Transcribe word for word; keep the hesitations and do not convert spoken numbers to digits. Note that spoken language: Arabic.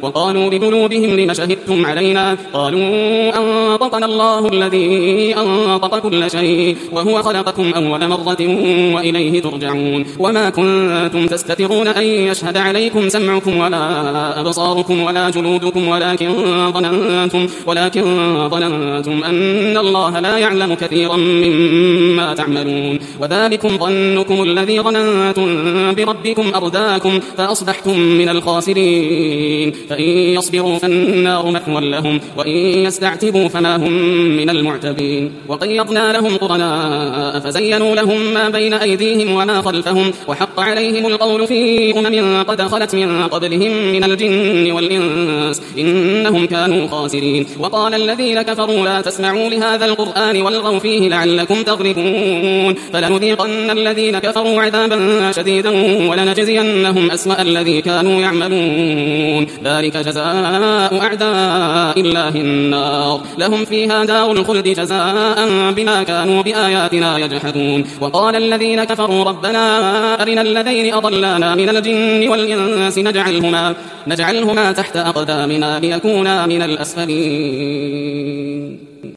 وقالوا بقلوبهم لم شهدتم علينا قالوا أنطقنا الله الذي أنطق كل شيء وهو خلقكم أول مرة وإليه ترجعون وما كنتم تستترون أن يشهد عليكم سمعكم ولا أبصاركم ولا جلودكم ولكن ظننتم, ولكن ظننتم أن الله لا يعلم كثيرا مما تعملون وذلكم ظنكم الذي ظننتم بربكم أرداكم فأصبحتم من الخاسرين فإن يصبروا فالنار مثوى لهم وإن يستعتبوا فما هم من المعتبين وقيضنا لهم قرناء فزينوا لهم ما بين أيديهم وما خلفهم وحق عليهم القول في أمم قد خلت من قبلهم من الجن والإنس إنهم كانوا خاسرين وقال الذين كفروا لا تسمعوا لهذا القرآن والغوا فيه لعلكم تغلبون فلنذيقن الذين كفروا عذابا شديدا ولنجزينهم أسوأ الذي كانوا يعملون ذلك جزاء أعداء الله النار لهم فيها دار الخلد جزاء بما كانوا بآياتنا يجحدون وقال الذين كفروا ربنا أرنا الذين أضلانا من الجن والإنس نجعلهما, نجعلهما تحت أقدامنا ليكونا من الأسفلين.